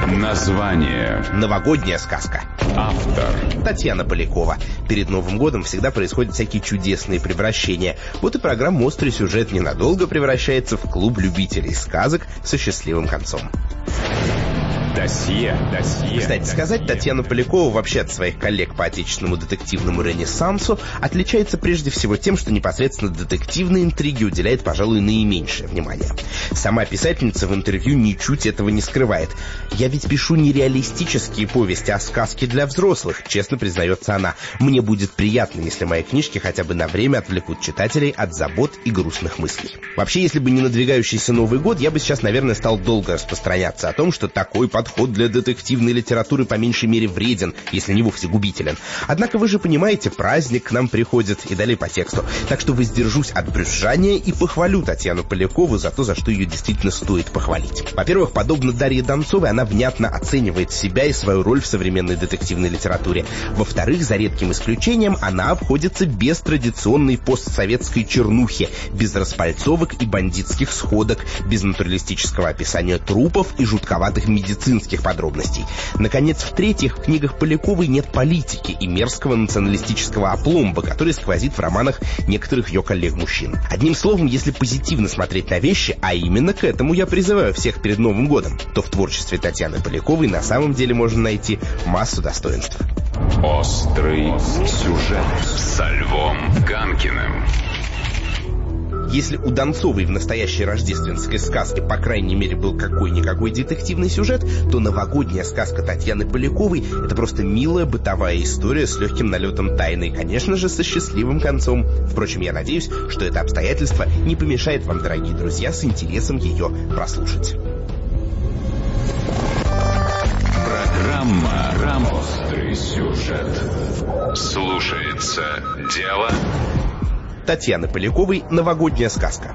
Название. Новогодняя сказка. Автор. Татьяна Полякова. Перед Новым годом всегда происходят всякие чудесные превращения. Вот и программа «Острый сюжет» ненадолго превращается в клуб любителей сказок со счастливым концом. Досье. Кстати сказать, Татьяна Полякова вообще от своих коллег по отечественному детективному ренессансу отличается прежде всего тем, что непосредственно детективной интриге уделяет, пожалуй, наименьшее внимание. Сама писательница в интервью ничуть этого не скрывает. «Я ведь пишу не реалистические повести, а сказки для взрослых», честно признается она. «Мне будет приятно, если мои книжки хотя бы на время отвлекут читателей от забот и грустных мыслей». Вообще, если бы не надвигающийся Новый год, я бы сейчас, наверное, стал долго распространяться о том, что такой подход для детективной литературы по меньшей мере вреден, если не вовсе губителен. Однако вы же понимаете, праздник к нам приходит, и далее по тексту. Так что воздержусь от брюзжания и похвалю Татьяну Полякову за то, за что ее действительно стоит похвалить. Во-первых, подобно Дарье Донцовой, она внятно оценивает себя и свою роль в современной детективной литературе. Во-вторых, за редким исключением, она обходится без традиционной постсоветской чернухи, без распальцовок и бандитских сходок, без натуралистического описания трупов и жутковатых медицинских подробностей. Наконец, в-третьих, в книгах Поляковой нет политики и мерзкого националистического опломба, который сквозит в романах некоторых ее коллег-мужчин. Одним словом, если позитивно смотреть на вещи, а именно к этому я призываю всех перед Новым годом, то в творчестве Татьяны Поляковой на самом деле можно найти массу достоинств. Острый сюжет со Львом Ганкиным. Если у Донцовой в настоящей рождественской сказке, по крайней мере, был какой-никакой детективный сюжет, то новогодняя сказка Татьяны Поляковой — это просто милая бытовая история с легким налетом тайны и, конечно же, со счастливым концом. Впрочем, я надеюсь, что это обстоятельство не помешает вам, дорогие друзья, с интересом ее прослушать. Программа «Острый сюжет». Слушается дело Татьяны Поляковой «Новогодняя сказка».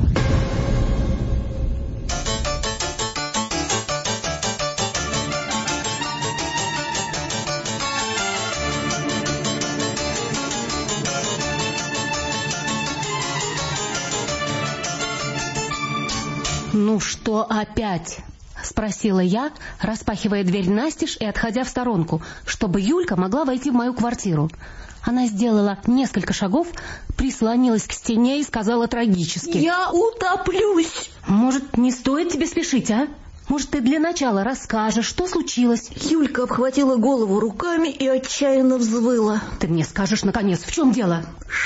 «Ну что опять?» — спросила я, распахивая дверь настежь и отходя в сторонку, чтобы Юлька могла войти в мою квартиру. Она сделала несколько шагов, прислонилась к стене и сказала трагически: «Я утоплюсь!» «Может, не стоит тебе спешить, а? Может, ты для начала расскажешь, что случилось?» Юлька обхватила голову руками и отчаянно взвыла. «Ты мне скажешь, наконец, в чем дело?»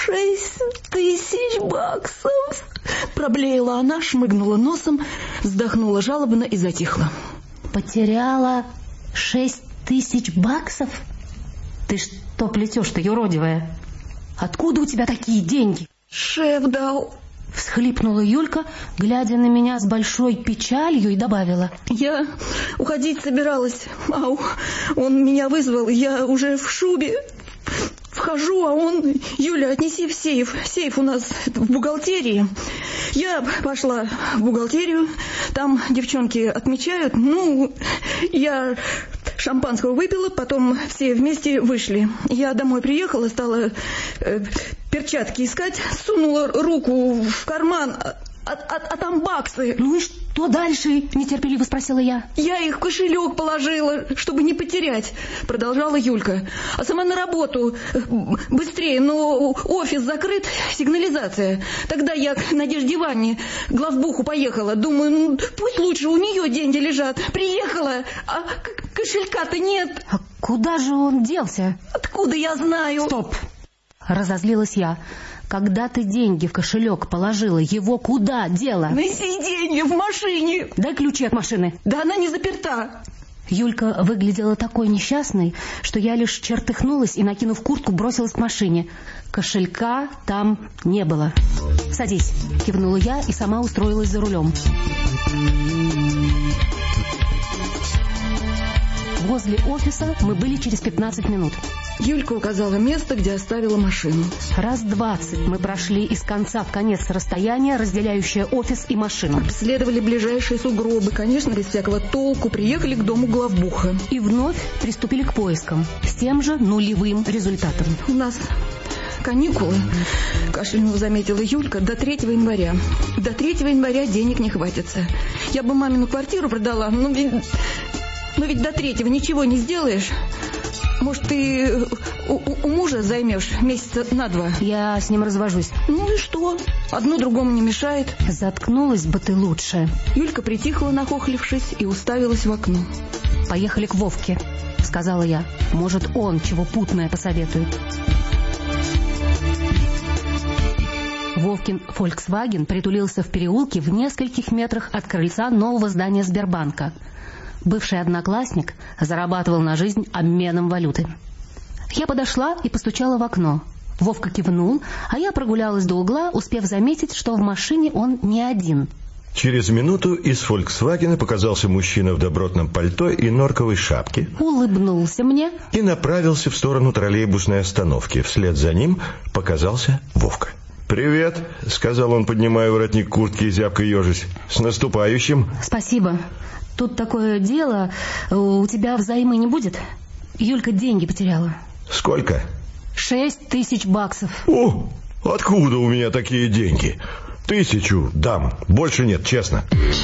6000 баксов! Проблеяла она, шмыгнула носом, вздохнула жалобно и затихла. «Потеряла 6000 баксов? Ты что плетешь-то, юродивая? Откуда у тебя такие деньги?» «Шеф дал», — всхлипнула Юлька, глядя на меня с большой печалью, и добавила: «Я уходить собиралась, а он меня вызвал, я уже в шубе. Вхожу, а он: Юля, отнеси в сейф. Сейф у нас в бухгалтерии. Я пошла в бухгалтерию, там девчонки отмечают. Ну, я шампанского выпила, потом все вместе вышли. Я домой приехала, стала перчатки искать, сунула руку в карман, а там баксы». «Ну и что дальше?» — нетерпеливо спросила я. «Я их в кошелек положила, чтобы не потерять», — продолжала Юлька. «А сама на работу быстрее, но офис закрыт, сигнализация. Тогда я к Надежде Ивановне, главбуху, поехала. Думаю, ну, пусть лучше у нее деньги лежат. Приехала, а кошелька-то нет». «А куда же он делся?» «Откуда я знаю?» «Стоп!» — разозлилась я. «Когда ты деньги в кошелек положила, его куда дела?» «На сиденье, в машине». «Дай ключи от машины». «Да она не заперта». Юлька выглядела такой несчастной, что я лишь чертыхнулась и, накинув куртку, бросилась к машине. Кошелька там не было. «Садись», — кивнула я и сама устроилась за рулем. Возле офиса мы были через 15 минут. Юлька указала место, где оставила машину. Раз 20 мы прошли из конца в конец расстояние, разделяющее офис и машину. Обследовали ближайшие сугробы, конечно, без всякого толку, приехали к дому главбуха. И вновь приступили к поискам, с тем же нулевым результатом. «У нас каникулы», — кашлянув заметила Юлька, — «до 3 января. До 3 января денег не хватится. Я бы мамину квартиру продала, но но ведь до 3-го ничего не сделаешь. Может, ты у мужа займешь месяца на 2? Я с ним развожусь. Ну и что? Одно другому не мешает. Заткнулась бы ты лучше. Юлька притихла, нахохлившись, и уставилась в окно. Поехали к Вовке, сказала я. Может, он чего путное посоветует. Вовкин «Фольксваген» притулился в переулке в нескольких метрах от крыльца нового здания Сбербанка. Бывший одноклассник зарабатывал на жизнь обменом валюты. Я подошла и постучала в окно. Вовка кивнул, а я прогулялась до угла, успев заметить, что в машине он не один. Через минуту из «Фольксвагена» показался мужчина в добротном пальто и норковой шапке. Улыбнулся мне и направился в сторону троллейбусной остановки. Вслед за ним показался Вовка. «Привет», — сказал он, поднимая воротник куртки и зябко ежась. «С наступающим!» «Спасибо. Тут такое дело. У тебя взаймы не будет? Юлька деньги потеряла». «Сколько?» 6000 баксов. «О, откуда у меня такие деньги? 1000 дам. Больше нет, честно».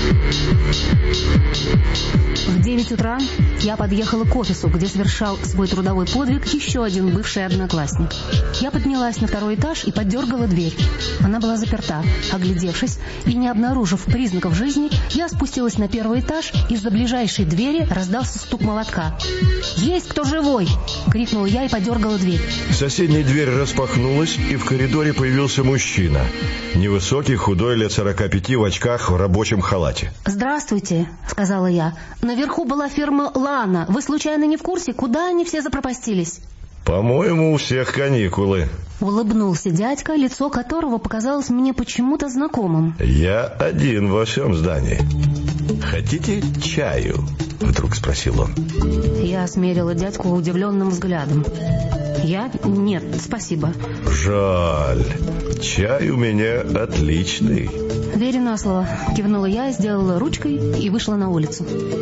В 9 утра я подъехала к офису, где совершал свой трудовой подвиг еще один бывший одноклассник. Я поднялась на 2-й этаж и подергала дверь. Она была заперта. Оглядевшись и не обнаружив признаков жизни, я спустилась на 1-й этаж. Из-за ближайшей двери раздался стук молотка. «Есть кто живой?» — крикнула я и подергала дверь. Соседняя дверь распахнулась, и в коридоре появился мужчина. Невысокий, худой, лет 45, в очках, в рабочем халате. «Здравствуйте», — сказала я. «Наверху была фирма «Лана». Вы случайно не в курсе, куда они все запропастились?» «По-моему, у всех каникулы». Улыбнулся дядька, лицо которого показалось мне почему-то знакомым. «Я один во всем здании. Хотите чаю?» — вдруг спросил он. Я смерила дядьку удивленным взглядом. Нет, спасибо. «Жаль. Чай у меня отличный». «Верю на слово», — кивнула я, сделала ручкой и вышла на улицу.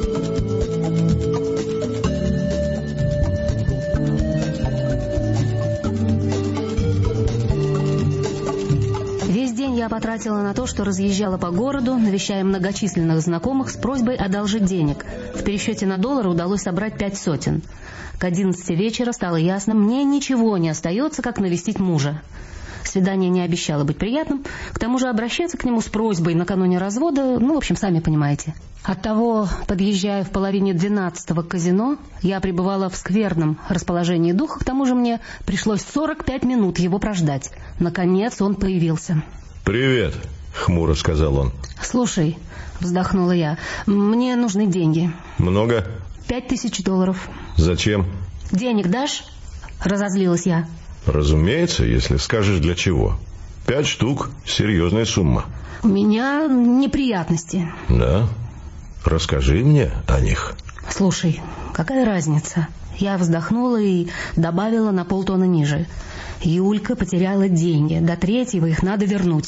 Весь день я потратила на то, что разъезжала по городу, навещая многочисленных знакомых с просьбой одолжить денег. В пересчете на доллары удалось собрать 5 сотен. К 11 вечера стало ясно, мне ничего не остается, как навестить мужа. Свидание не обещало быть приятным, к тому же обращаться к нему с просьбой накануне развода, в общем, сами понимаете. Оттого, подъезжая в половине 12-го к казино, я пребывала в скверном расположении духа, к тому же мне пришлось 45 минут его прождать. Наконец он появился. «Привет», — хмуро сказал он. «Слушай», — вздохнула я, — «мне нужны деньги». «Много?» $5000. «Зачем?» «Денег дашь?» — разозлилась я. «Разумеется, если скажешь для чего. 5 штук — серьезная сумма». «У меня неприятности». «Да? Расскажи мне о них». «Слушай, какая разница?» Я вздохнула и добавила на полтона ниже. «Юлька потеряла деньги. До 3-го их надо вернуть».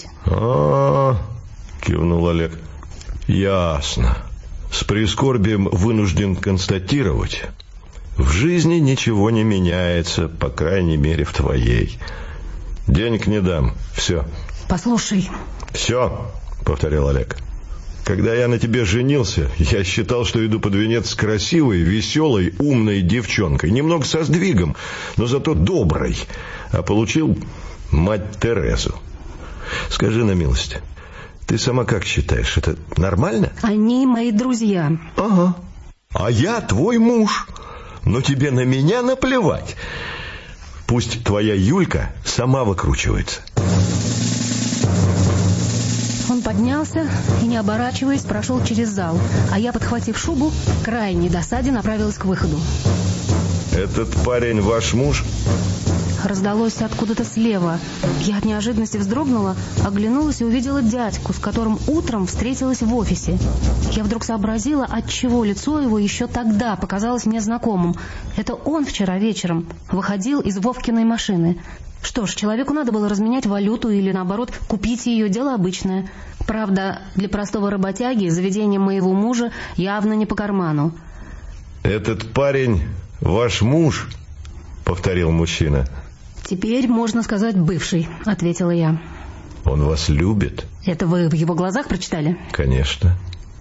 Кивнул Олег. «Ясно. С прискорбием вынужден констатировать, в жизни ничего не меняется, по крайней мере, в твоей. Денег не дам. Все». «Послушай». «Все», — повторил Олег. «Когда я на тебе женился, я считал, что иду под венец с красивой, веселой, умной девчонкой, немного со сдвигом, но зато доброй, а получил мать Терезу. Скажи на милость, ты сама как считаешь, это нормально?» «Они мои друзья». «Ага. А я твой муж. Но тебе на меня наплевать. Пусть твоя Юлька сама выкручивается». Он поднялся и, не оборачиваясь, прошел через зал, а я, подхватив шубу, в крайней досаде направилась к выходу. «Этот парень ваш муж?» Раздалось откуда-то слева. Я от неожиданности вздрогнула, оглянулась и увидела дядьку, с которым утром встретилась в офисе. Я вдруг сообразила, отчего лицо его еще тогда показалось мне знакомым. Это он вчера вечером выходил из Вовкиной машины. Что ж, человеку надо было разменять валюту или, наоборот, купить ее, дело обычное. Правда, для простого работяги заведение моего мужа явно не по карману. «Этот парень ваш муж?» — повторил мужчина. «Теперь можно сказать бывший», — ответила я. «Он вас любит?» «Это вы в его глазах прочитали?» «Конечно.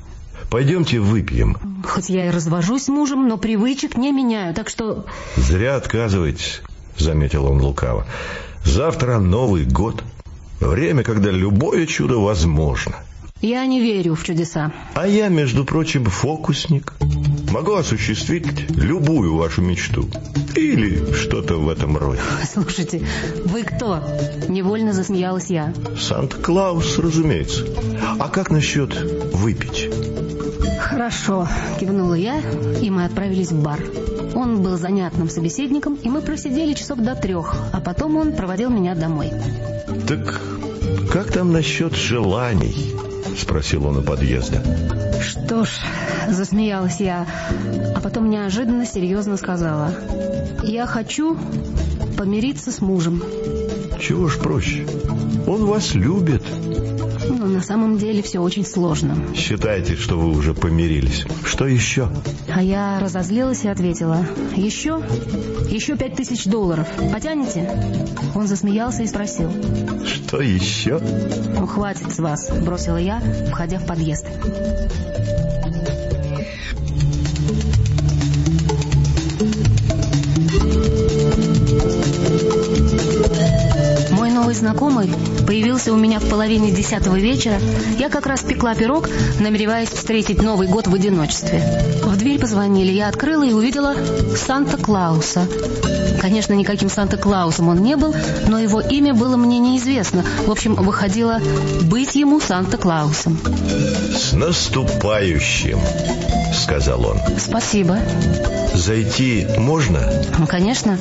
Пойдемте выпьем. Хоть я и развожусь с мужем, но привычек не меняю, так что... Зря отказываетесь, заметил он лукаво. Завтра Новый год. Время, когда любое чудо возможно. Я не верю в чудеса. А я, между прочим, фокусник. Могу осуществить любую вашу мечту. Или что-то в этом роде. Слушайте, вы кто? Невольно засмеялась я. Санта-Клаус, разумеется. А как насчет выпить? Хорошо, кивнула я, и мы отправились в бар. Он был занятным собеседником, и мы просидели часов до 3, а потом он проводил меня домой. Так как там насчет желаний? Спросил он у подъезда. Что ж, засмеялась я, а потом неожиданно серьезно сказала: я хочу помириться с мужем. Чего ж проще? Он вас любит. Но на самом деле все очень сложно. Считайте, что вы уже помирились. Что еще? А я разозлилась и ответила: еще $5000. Потянете? Он засмеялся и спросил: что еще? Ну, хватит с вас, бросила я, входя в подъезд. Мой новый знакомый появился у меня в 9:30 вечера. Я как раз пекла пирог, намереваясь встретить Новый год в одиночестве. В дверь позвонили, я открыла и увидела Санта-Клауса. Конечно, никаким Санта-Клаусом он не был, но его имя было мне неизвестно. В общем, выходило быть ему Санта-Клаусом. «С наступающим», — сказал он. «Спасибо». «Зайти можно?» «Конечно».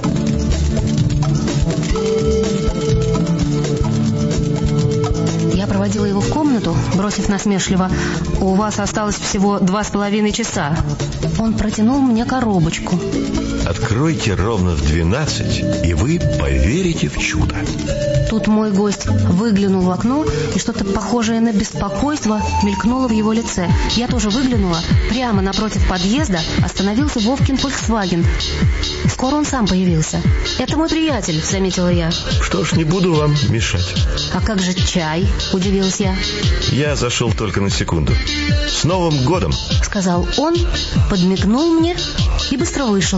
Я проводила его в комнату, бросив насмешливо: «У вас осталось всего 2,5 часа». Он протянул мне коробочку. «Откройте ровно в 12, и вы поверите в чудо». Тут мой гость выглянул в окно, и что-то похожее на беспокойство мелькнуло в его лице. Я тоже выглянула. Прямо напротив подъезда остановился Вовкин Volkswagen. Скоро он сам появился. «Это мой приятель», — заметила я. «Что ж, не буду вам мешать». «А как же чай?» — удивилась я. «Я зашел только на секунду. С Новым годом!» — сказал он, подмигнул мне и быстро вышел.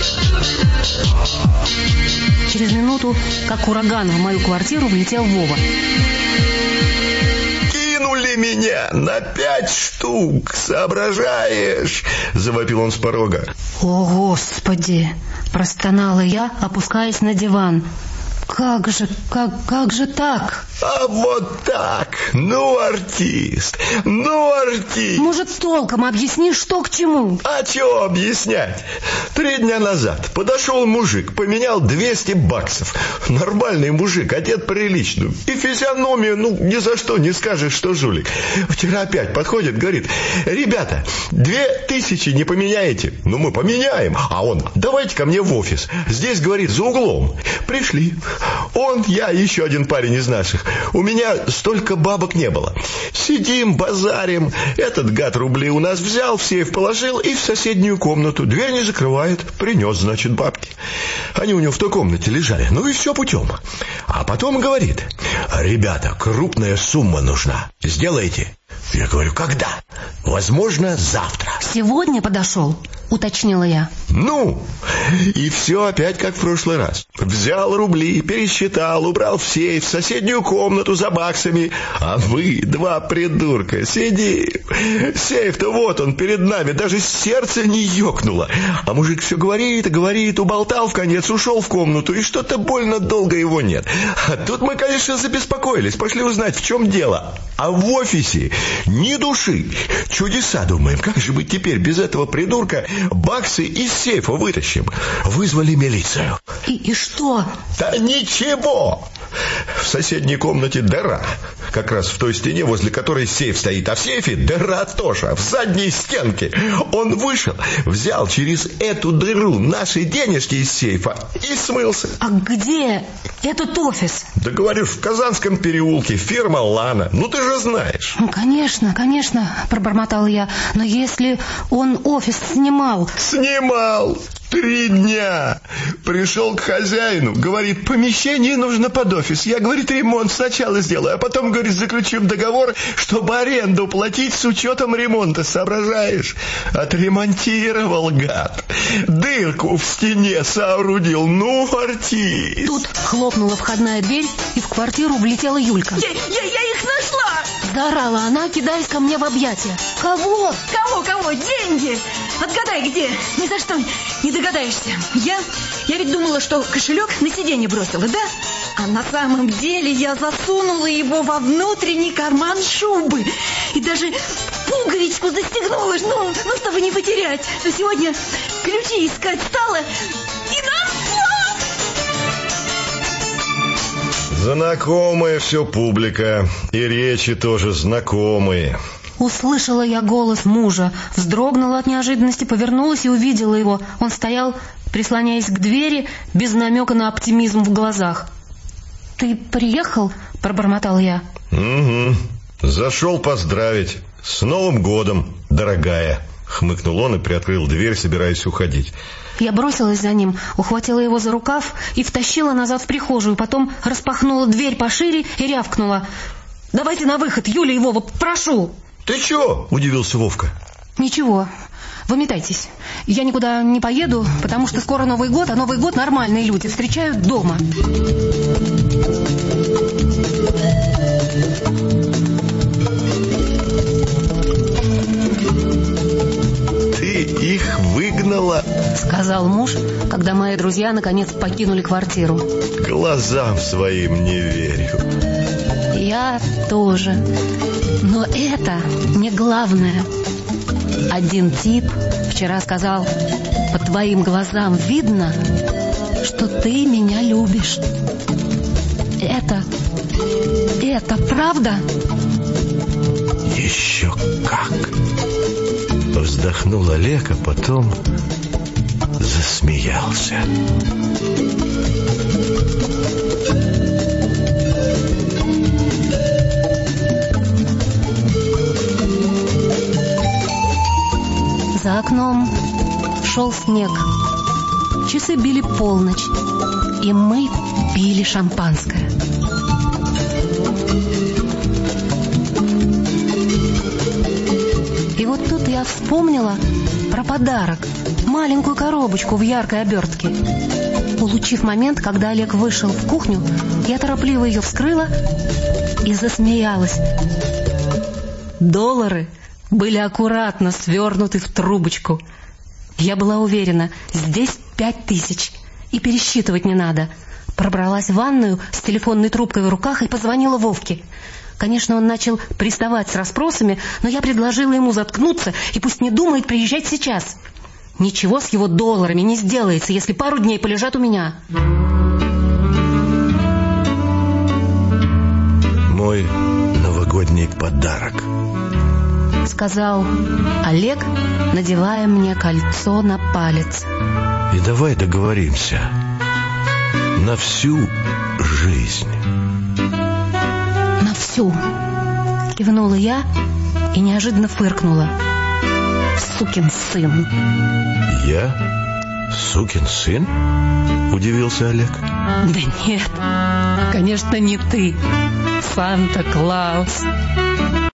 Через минуту, как ураган, в мою квартиру влетел Вова. «Кинули меня на 5 штук, соображаешь?» — завопил он с порога. «О, Господи!» — простонала я, опускаясь на диван. Как же так?» «А вот так! Ну, артист! Может, толком объясни, что к чему?» «А чего объяснять? 3 дня назад подошел мужик, поменял $200. Нормальный мужик, одет прилично. И физиономию, ни за что не скажешь, что жулик. Вчера опять подходит, говорит: ребята, 2000 не поменяете?» «Ну, мы поменяем». А он: давайте ко мне в офис. Здесь, говорит, за углом. Пришли. Он, я, еще один парень из наших. У меня столько бабок не было. Сидим, базарим. Этот гад рубли у нас взял, в сейф положил и в соседнюю комнату. Дверь не закрывает. Принес, значит, бабки. Они у него в той комнате лежали. Ну и все путем. А потом говорит: ребята, крупная сумма нужна. Сделайте. Я говорю: когда? Возможно, завтра. «Сегодня подошел?» — уточнила я. Ну, и все опять как в прошлый раз. Взял рубли, пересчитал, убрал в сейф, в соседнюю комнату за баксами. А вы, 2 придурка, сидим. Сейф-то вот он перед нами, даже сердце не ёкнуло. А мужик все говорит и говорит, уболтал в конец, ушел в комнату, и что-то больно долго его нет. А тут мы, конечно, забеспокоились, пошли узнать, в чем дело. А в офисе ни души. Чудеса, думаем, как же быть теперь без этого придурка? Баксы из сейфа вытащим. Вызвали милицию. И что? Да ничего. В соседней комнате дыра. Как раз в той стене, возле которой сейф стоит. А в сейфе дыра тоже, в задней стенке. Он вышел, взял через эту дыру наши денежки из сейфа и смылся. А где этот офис? Да говорю, в Казанском переулке, фирма «Лана». Ну ты же знаешь. Конечно, пробормотала я. Но если он офис снимал... Снимал. 3 дня. Пришел к хозяину, говорит, помещение нужно под офис. Я, говорит, ремонт сначала сделаю, а потом, говорит, заключим договор, чтобы аренду платить с учетом ремонта, соображаешь? Отремонтировал, гад. Дырку в стене соорудил. Ну, артист. Тут хлопнула входная дверь, и в квартиру влетела Юлька. Я их нашла! Заорала она, кидаясь ко мне в объятия. Кого? Кого? Деньги! Отгадай, где? Ни за что не догадаешься. Я ведь думала, что кошелек на сиденье бросила, да? А на самом деле я засунула его во внутренний карман шубы. И даже пуговичку застегнула, чтобы не потерять. Но сегодня ключи искать стала и нашла! Знакомая все публика, и речи тоже знакомые. Услышала я голос мужа, вздрогнула от неожиданности, повернулась и увидела его. Он стоял, прислоняясь к двери, без намека на оптимизм в глазах. «Ты приехал?» – пробормотал я. «Угу. Зашел поздравить. С Новым годом, дорогая!» — хмыкнул он и приоткрыл дверь, собираясь уходить. Я бросилась за ним, ухватила его за рукав и втащила назад в прихожую. Потом распахнула дверь пошире и рявкнула: «Давайте на выход, Юля и Вова, прошу!» «Ты чё?» — удивился Вовка. «Ничего, выметайтесь. Я никуда не поеду, потому что скоро Новый год, а Новый год нормальные люди встречают дома». «Ты их выгнала?» — сказал муж, когда мои друзья наконец покинули квартиру. «Глазам своим не верю». Я тоже. Но это не главное. Один тип вчера сказал: «По твоим глазам видно, что ты меня любишь». Это правда? «Еще как!» Вздохнул Олег, а потом засмеялся. За окном шел снег. Часы били полночь, и мы пили шампанское. И вот тут я вспомнила про подарок, маленькую коробочку в яркой обертке. Улучив момент, когда Олег вышел в кухню, я торопливо ее вскрыла и засмеялась. $доллары были аккуратно свернуты в трубочку. Я была уверена, здесь 5000, и пересчитывать не надо. Пробралась в ванную с телефонной трубкой в руках и позвонила Вовке. Конечно, он начал приставать с расспросами, но я предложила ему заткнуться и пусть не думает приезжать сейчас. Ничего с его $долларами не сделается, если пару дней полежат у меня. «Мой новогодний подарок», — сказал Олег, надевая мне кольцо на палец. «И давай договоримся на всю жизнь». «На всю», — кивнула я и неожиданно фыркнула. «Сукин сын». «Я? Сукин сын?» — удивился Олег. «Да нет, конечно, не ты, Санта-Клаус».